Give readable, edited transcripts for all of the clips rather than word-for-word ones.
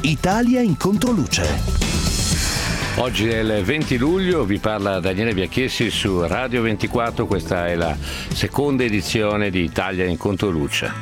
Italia in controluce. Oggi è il 20 luglio, vi parla Daniele Biacchiessi su Radio 24, questa è la seconda edizione di Italia in controluce.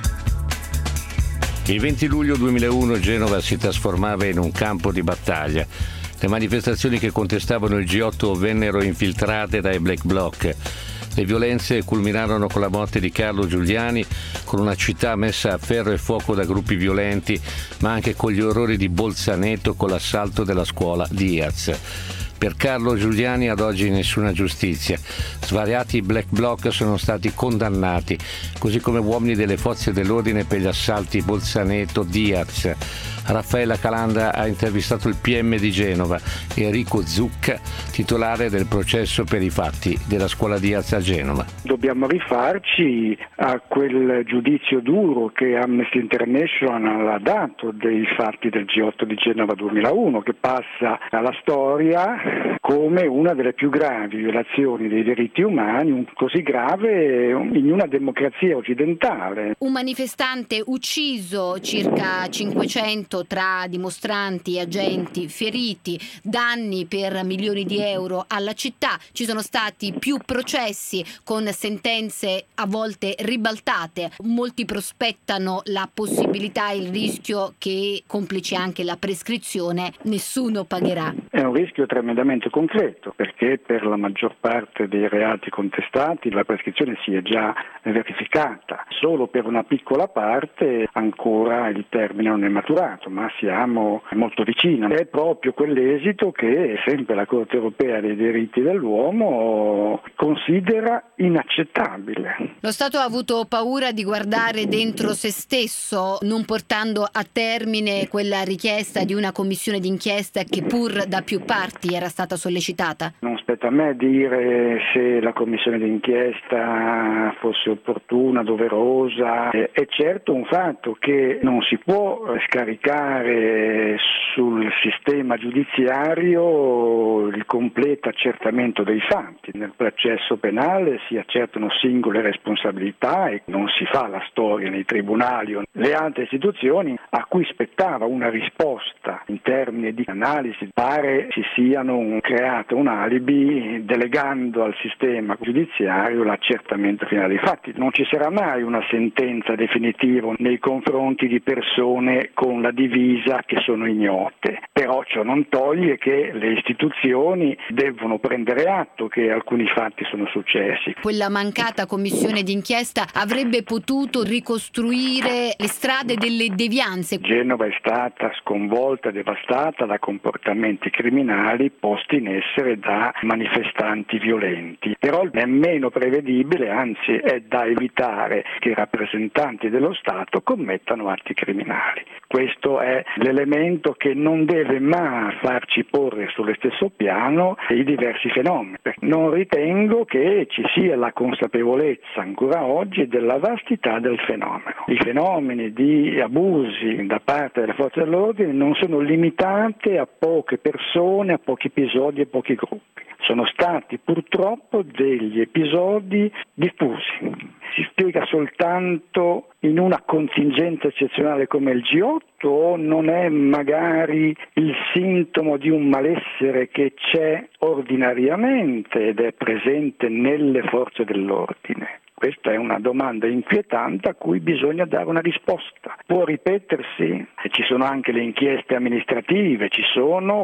Il 20 luglio 2001 Genova si trasformava in un campo di battaglia. Le manifestazioni che contestavano il G8 vennero infiltrate dai Black Bloc. Le violenze culminarono con la morte di Carlo Giuliani, con una città messa a ferro e fuoco da gruppi violenti, ma anche con gli orrori di Bolzaneto con l'assalto della scuola Diaz. Per Carlo Giuliani ad oggi nessuna giustizia. Svariati Black Bloc sono stati condannati, così come uomini delle forze dell'ordine per gli assalti Bolzaneto, Diaz. Raffaella Calandra ha intervistato il PM di Genova, Enrico Zucca, titolare del processo per i fatti della scuola Diaz a Genova. Dobbiamo rifarci a quel giudizio duro che Amnesty International ha dato dei fatti del G8 di Genova 2001, che passa alla storia come una delle più gravi violazioni dei diritti umani, così grave in una democrazia occidentale. Un manifestante ucciso, circa 500 tra dimostranti e agenti feriti, danni per milioni di euro alla città. Ci sono stati più processi con sentenze a volte ribaltate. Molti prospettano la possibilità e il rischio che, complice anche la prescrizione, nessuno pagherà. È un rischio tremendamente concreto, perché per la maggior parte dei reati contestati la prescrizione si è già verificata. Solo per una piccola parte ancora il termine non è maturato, ma siamo molto vicini. È proprio quell'esito che sempre la Corte Europea dei diritti dell'uomo considera inaccettabile. Lo Stato ha avuto paura di guardare dentro se stesso, non portando a termine quella richiesta di una commissione d'inchiesta che pur da più parti era stata sollecitata? Non spetta a me dire se la commissione d'inchiesta fosse opportuna, doverosa. È certo un fatto che non si può scaricare sul sistema giudiziario il completo accertamento dei fatti. Nel processo penale si accertano singole responsabilità e non si fa la storia nei tribunali o le altre istituzioni a cui spettava una risposta in termini di analisi. Pare si siano creato un alibi delegando al sistema giudiziario l'accertamento finale dei fatti. Non ci sarà mai una sentenza definitiva nei confronti di persone con la divisa che sono ignote, però ciò non toglie che le istituzioni devono prendere atto che alcuni fatti sono successi. Quella mancata commissione d'inchiesta avrebbe potuto ricostruire le strade delle devianze. Genova è stata sconvolta, devastata da comportamenti criminali posti in essere da manifestanti violenti, però è meno prevedibile, anzi è da evitare che i rappresentanti dello Stato commettano atti criminali. Questo è l'elemento che non deve mai farci porre sullo stesso piano i diversi fenomeni. Non ritengo che ci sia la consapevolezza ancora oggi della vastità del fenomeno. I fenomeni di abusi da parte delle forze dell'ordine non sono limitati a poche persone, a pochi episodi e pochi gruppi. Sono stati purtroppo degli episodi diffusi. Si spiega soltanto in una contingenza eccezionale come il G8 o non è magari il sintomo di un malessere che c'è ordinariamente ed è presente nelle forze dell'ordine? Questa è una domanda inquietante a cui bisogna dare una risposta. Può ripetersi? Ci sono anche le inchieste amministrative, ci sono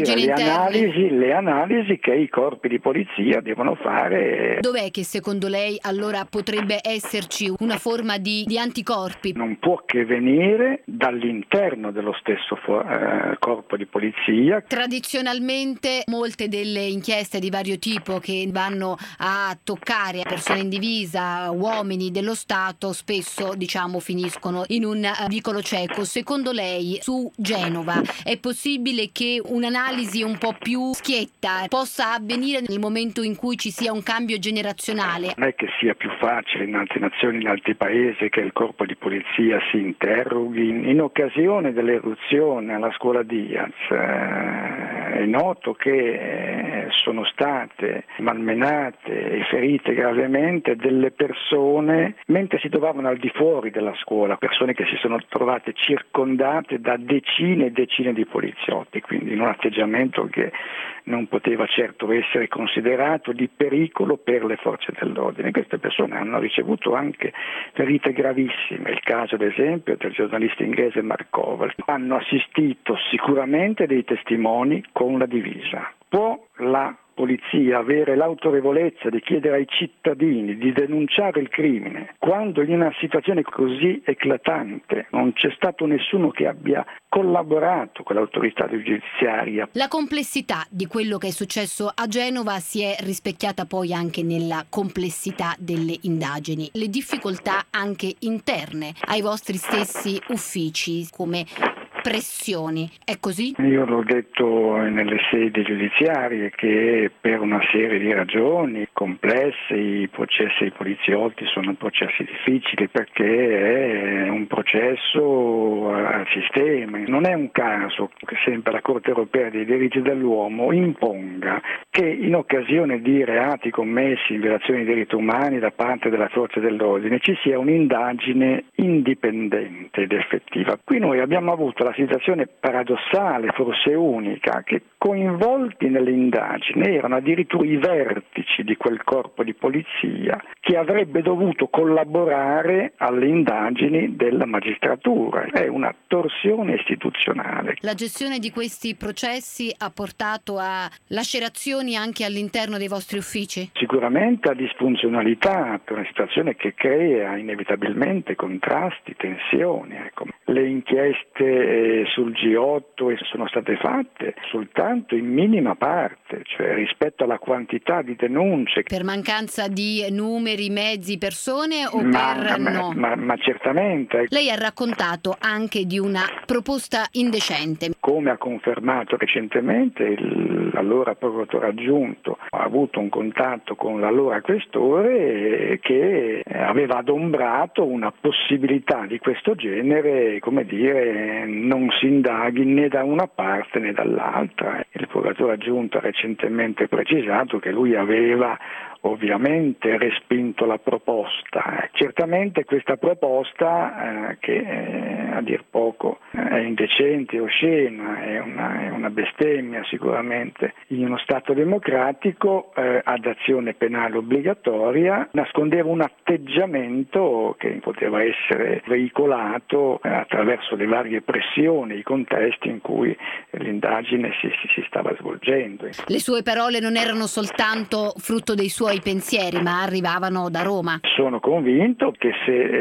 le analisi che i corpi di polizia devono fare. Dov'è che secondo lei allora potrebbe esserci una forma di anticorpi? Non può che venire dall'interno dello stesso corpo di polizia. Tradizionalmente molte delle inchieste di vario tipo che vanno a toccare persone in divisa, uomini dello Stato, spesso finiscono in un vicolo cieco. Secondo lei su Genova è possibile che un'analisi un po' più schietta possa avvenire nel momento in cui ci sia un cambio generazionale? Non è che sia più facile in altre nazioni, in altri paesi, che il corpo di polizia si interroghi. In occasione dell'eruzione alla scuola Diaz è noto che sono state malmenate e ferite gravemente delle persone mentre si trovavano al di fuori della scuola, persone che si sono trovate circondate da decine e decine di poliziotti, quindi in un atteggiamento che non poteva certo essere considerato di pericolo per le forze dell'ordine. Queste persone hanno ricevuto anche ferite gravissime, il caso ad esempio del giornalista inglese Mark Koval. Hanno assistito sicuramente dei testimoni con la divisa. Può la polizia avere l'autorevolezza di chiedere ai cittadini di denunciare il crimine quando in una situazione così eclatante non c'è stato nessuno che abbia collaborato con l'autorità giudiziaria? La complessità di quello che è successo a Genova si è rispecchiata poi anche nella complessità delle indagini, le difficoltà anche interne ai vostri stessi uffici come pressioni. È così? Io l'ho detto nelle sedi giudiziarie che per una serie di ragioni complesse i processi ai poliziotti sono processi difficili perché è un processo al sistema. Non è un caso che sempre la Corte Europea dei diritti dell'uomo imponga che in occasione di reati commessi in violazione dei diritti umani da parte della forza dell'ordine ci sia un'indagine indipendente ed effettiva. Qui noi abbiamo avuto la situazione paradossale, forse unica, che coinvolti nelle indagini erano addirittura i vertici di quel corpo di polizia che avrebbe dovuto collaborare alle indagini della magistratura. È una torsione istituzionale. La gestione di questi processi ha portato a lacerazioni anche all'interno dei vostri uffici? Sicuramente a disfunzionalità, per una situazione che crea inevitabilmente contrasti, tensioni. Ecco. Le inchieste sul G8 sono state fatte soltanto in minima parte, cioè rispetto alla quantità di denunce. Per mancanza di numeri, mezzi, persone o ma certamente. Lei ha raccontato anche di una proposta indecente. Come ha confermato recentemente l'allora procuratore aggiunto, ha avuto un contatto con l'allora questore che aveva adombrato una possibilità di questo genere, come dire, non si indaghi né da una parte né dall'altra. Il procuratore aggiunto ha recentemente precisato che lui aveva ovviamente respinto la proposta. Certamente questa proposta che a dir poco è indecente, oscena, è una bestemmia sicuramente in uno Stato democratico ad azione penale obbligatoria, nascondeva un atteggiamento che poteva essere veicolato attraverso le varie pressioni, i contesti in cui l'indagine si stava svolgendo. Le sue parole non erano soltanto frutto dei suoi pensieri, ma arrivavano da Roma. Sono convinto che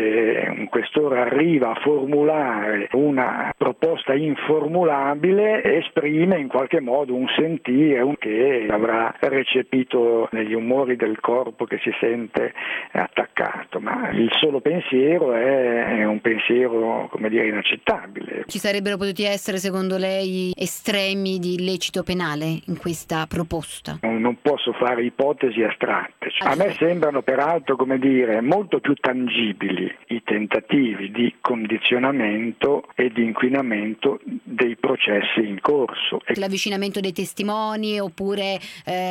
se un questore arriva a formulare una proposta informulabile, esprime in qualche modo un sentire che avrà recepito negli umori del corpo che si sente attaccato, ma il solo pensiero è un pensiero, come dire, inaccettabile. Ci sarebbero potuti essere, secondo lei, estremi di illecito penale in questa proposta? Non posso fare ipotesi astratte. A me sembrano peraltro, come dire, molto più tangibili i tentativi di condizionamento e di inquinamento dei processi in corso. L'avvicinamento dei testimoni oppure...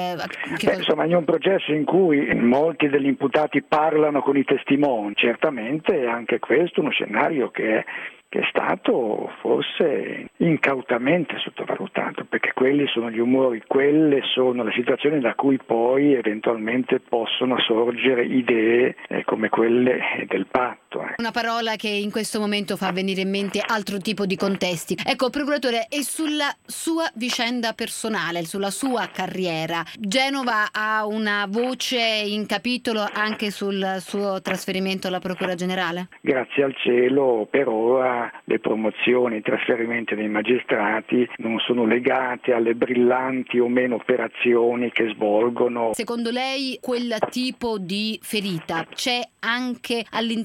insomma, in un processo in cui molti degli imputati parlano con i testimoni, certamente è anche questo uno scenario che è stato forse incautamente sottovalutato, perché quelli sono gli umori, quelle sono le situazioni da cui poi eventualmente possono sorgere idee come quelle del patto. Una parola che in questo momento fa venire in mente altro tipo di contesti. Ecco, procuratore, e sulla sua vicenda personale, sulla sua carriera, Genova ha una voce in capitolo anche sul suo trasferimento alla Procura Generale? Grazie al cielo, per ora le promozioni, i trasferimenti dei magistrati non sono legate alle brillanti o meno operazioni che svolgono. Secondo lei quel tipo di ferita c'è anche all'interno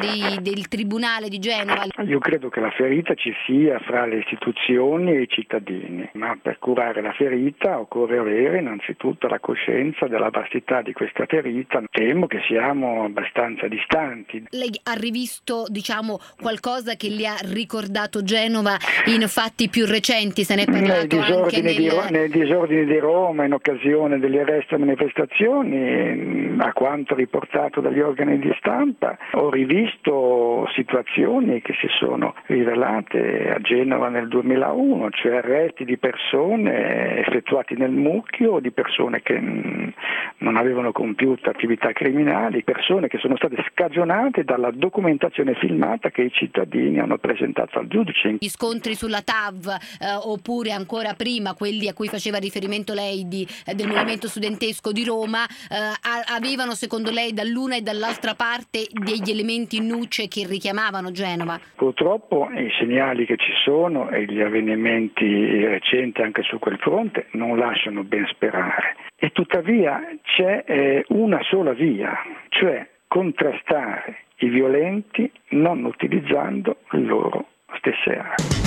del Tribunale di Genova? Io credo che la ferita ci sia fra le istituzioni e i cittadini, ma per curare la ferita occorre avere innanzitutto la coscienza della vastità di questa ferita. Temo che siamo abbastanza distanti. Lei ha rivisto, qualcosa che le ha ricordato Genova in fatti più recenti? Se ne è parlato nei disordini di Roma in occasione degli arresti e manifestazioni, a quanto riportato dagli organi di stampa, ho rivisto situazioni che si sono rivelate a Genova nel 2001, cioè arresti di persone effettuati nel mucchio, di persone che non avevano compiuto attività criminali, persone che sono state scagionate dalla documentazione filmata che i cittadini hanno presentato al giudice. Gli scontri sulla TAV oppure ancora prima quelli a cui faceva riferimento lei del movimento studentesco di Roma avevano secondo lei dall'una e dall'altra parte degli elementi in nuce che richiamavano Genova? Purtroppo i segnali che ci sono e gli avvenimenti recenti anche su quel fronte non lasciano ben sperare. E tuttavia c'è una sola via, cioè contrastare i violenti non utilizzando le loro stesse armi.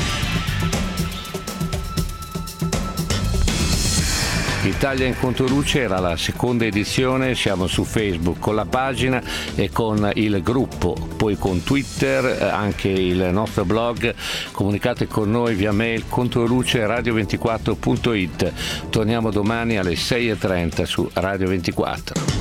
Italia in Controluce era la seconda edizione, siamo su Facebook con la pagina e con il gruppo, poi con Twitter, anche il nostro blog. Comunicate con noi via mail controluceradio24.it. Torniamo domani alle 6:30 su Radio 24.